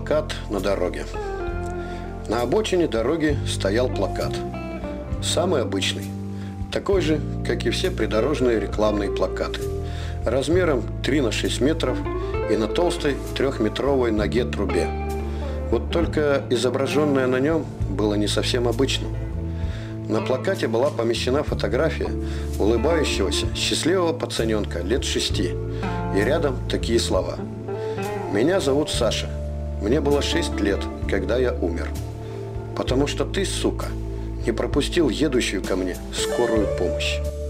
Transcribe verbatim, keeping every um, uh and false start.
Плакат на дороге. На обочине дороги стоял плакат. Самый обычный. Такой же, как и все придорожные рекламные плакаты. Размером три на шесть метров и на толстой трехметровой ноге трубе. Вот только изображенное на нем было не совсем обычным. На плакате была помещена фотография улыбающегося, счастливого пацаненка лет шести. И рядом такие слова. «Меня зовут Саша. Мне было шесть лет, когда я умер. Потому что ты, сука, не пропустил едущую ко мне скорую помощь».